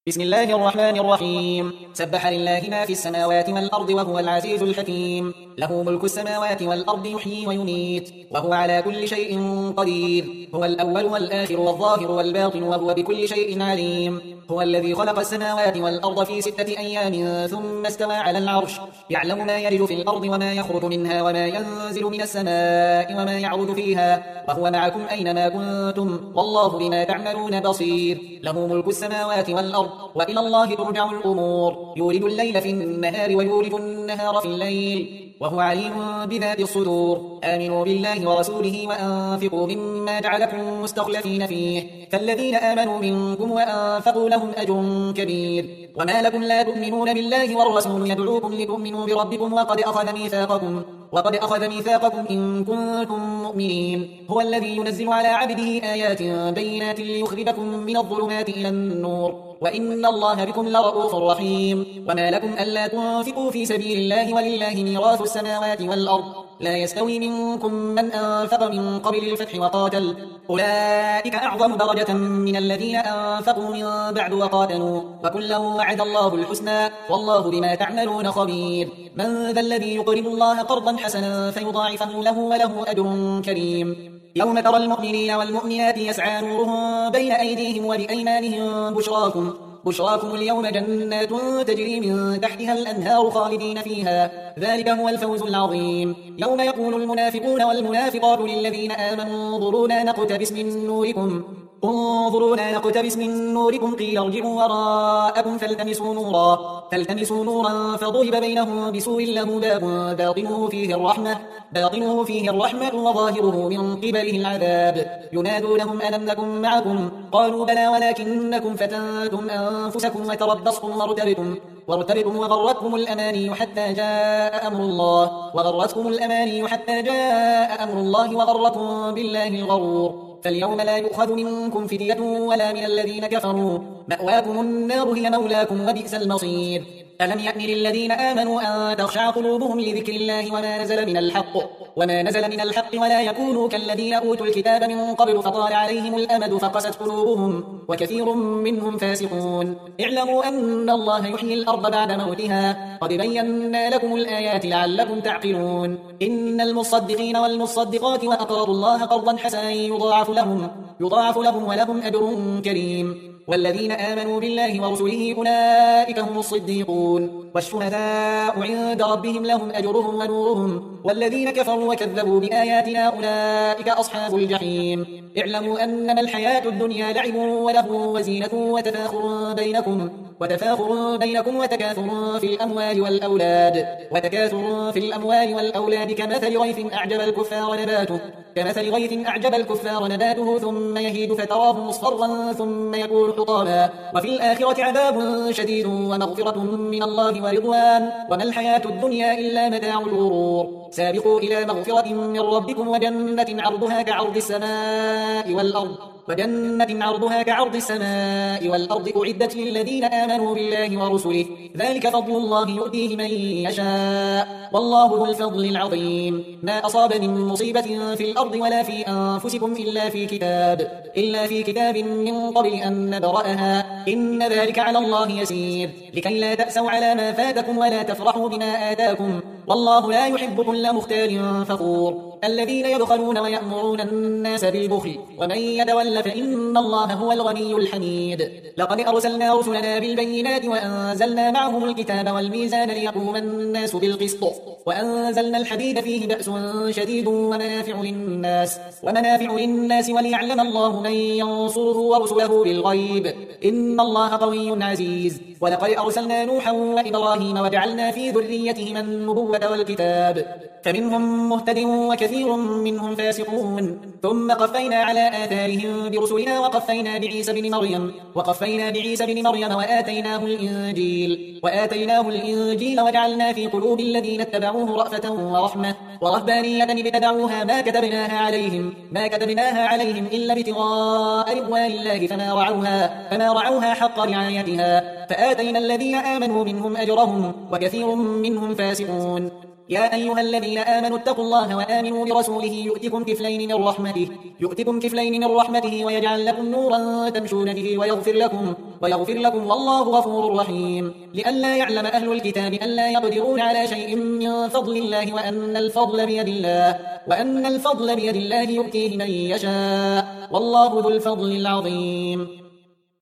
بسم الله الرحمن الرحيم. سبح لله ما في السماوات والأرض وهو العزيز الحكيم. له ملك السماوات والأرض يحيي ويميت وهو على كل شيء قدير. هو الأول والآخر والظاهر والباطن وهو بكل شيء عليم. هو الذي خلق السماوات والأرض في 6 أيام ثم استوى على العرش. يعلم ما يلج في الأرض وما يخرج منها وما ينزل من السماء وما يعرج فيها وهو معكم أينما كنتم والله بما تعملون بصير. له ملك السماوات والأرض وإلى الله ترجع الأمور. يولد الليل في النهار ويولد النهار في الليل وهو عليم بذات الصدور. آمنوا بالله ورسوله وأنفقوا مما جعلكم مستخلفين فيه فالذين آمنوا منكم وأنفقوا لهم أجر كبير. وما لكم لا تؤمنون بالله والرسول يدعوكم لتؤمنوا بربكم وقد أخذ ميثاقكم إن كنتم مؤمنين. هو الذي ينزل على عبده آيات بينات ليخرجكم من الظلمات إلى النور وإن الله بكم لرؤوف رحيم. وما لكم ألا تنفقوا في سبيل الله ولله ميراث السماوات والأرض لا يستوي منكم من أنفق من قبل الفتح وقاتل أولئك أعظم درجة من الذين أنفقوا من بعد وقاتلوا وكلا وعد الله الحسنى والله بما تعملون خبير. من ذا الذي يقرض الله قرضا حسنا فيضاعفه له وله أجر كريم. يوم ترى المؤمنين والمؤمنات يسعى نورهم بين أيديهم وبأيمانهم بشراكم اليوم جنات تجري من تحتها الأنهار خالدين فيها ذلك هو الفوز العظيم. يوم يقول المنافقون والمنافقات للذين آمنوا انظرونا نقتبس من نوركم قيل ارجعوا وراءكم فالتمسوا نورا فضرب بينهم بسور له باب باطنه فيه الرحمة وظاهره من قبله العذاب. ينادونهم ألم نكن معكم قالوا بلى ولكنكم فتنتم أنفسكم وتربصتم وارتبتم وغرتكم الأماني حتى جاء أمر الله وغركم بالله الغرور. فاليوم لا يؤخذ منكم فدية ولا من الذين كفروا مأواكم النار هي مولاكم وبئس المصير. ألم يأن للذين آمنوا أن تخشع قلوبهم لذكر الله وما نزل من الحق ولا يكونوا كالذين أوتوا الكتاب من قبل فطال عليهم الأمد فقست قلوبهم وكثير منهم فاسقون. اعلموا أن الله يحيي الأرض بعد موتها قد بينا لكم الآيات لعلكم تعقلون. إن المصدقين والمصدقات وأقرضوا الله قرضا حسنا يضاعف لهم ولهم أجر كريم. والذين آمنوا بالله ورسله أولئك هم الصديقون والشهداء عند ربهم لهم أجرهم ونورهم والذين كفروا وكذبوا بآياتنا أولئك أصحاب الجحيم. اعلموا أنما الحياة الدنيا لعب ولهو وزينة وتفاخر بينكم وتكاثر في الأموال والأولاد كمثل غيث أعجب الكفار نباته ثم يهيج فتراه مصفرا ثم يكون حطاما وفي الآخرة عذاب شديد ومغفرة من الله ورضوان وما الحياة الدنيا إلا متاع الغرور. سابقوا إلى مغفرة من ربكم وجنة عرضها كعرض السماء والأرض أعدت للذين آمنوا بالله ورسله ذلك فضل الله يؤتيه من يشاء والله ذو الفضل العظيم. ما أصاب من مصيبة في الأرض ولا في أنفسكم إلا في كتاب من قبل أن نبرأها إن ذلك على الله يسير. لكي لا تأسوا على ما فاتكم ولا تفرحوا بما آتاكم والله لا يحب كل مختال فخور. الذين يبخلون ويأمرون الناس بالبخل ومن يتول فإن الله هو الغني الحميد. لقد أرسلنا رسلنا بالبينات وأنزلنا معهم الكتاب والميزان ليقوم الناس بالقسط وأنزلنا الحديد فيه بأس شديد ومنافع للناس وليعلم الله من ينصره ورسله بالغيب إن الله قوي عزيز. ولقد أرسلنا نوحا وإبراهيم وجعلنا في ذريتهما النبوة والكتاب فمنهم مهتد وكثير منهم فاسقون. ثم قفينا على آثارهم برسلنا وقفينا بعيسى بن مريم وآتيناه الإنجيل وجعلنا في قلوب الذين اتبعوه رأفة ورحمة ورهبانية ابتدعوها ما كتبناها عليهم إلا ابتغاء رضوان الله فما رعوها حق رعايتها فآتينا الذين آمنوا منهم أجرهم وكثير منهم فاسقون. يا أيها الذين آمنوا اتقوا الله وآمنوا برسوله يؤتكم كفلين من رحمته ويجعل لكم نورا تمشون به ويغفر لكم والله غفور رحيم. لئلا يعلم أهل الكتاب ألا يقدرون على شيء من فضل الله وأن الفضل بيد الله يؤتيه من يشاء والله ذو الفضل العظيم.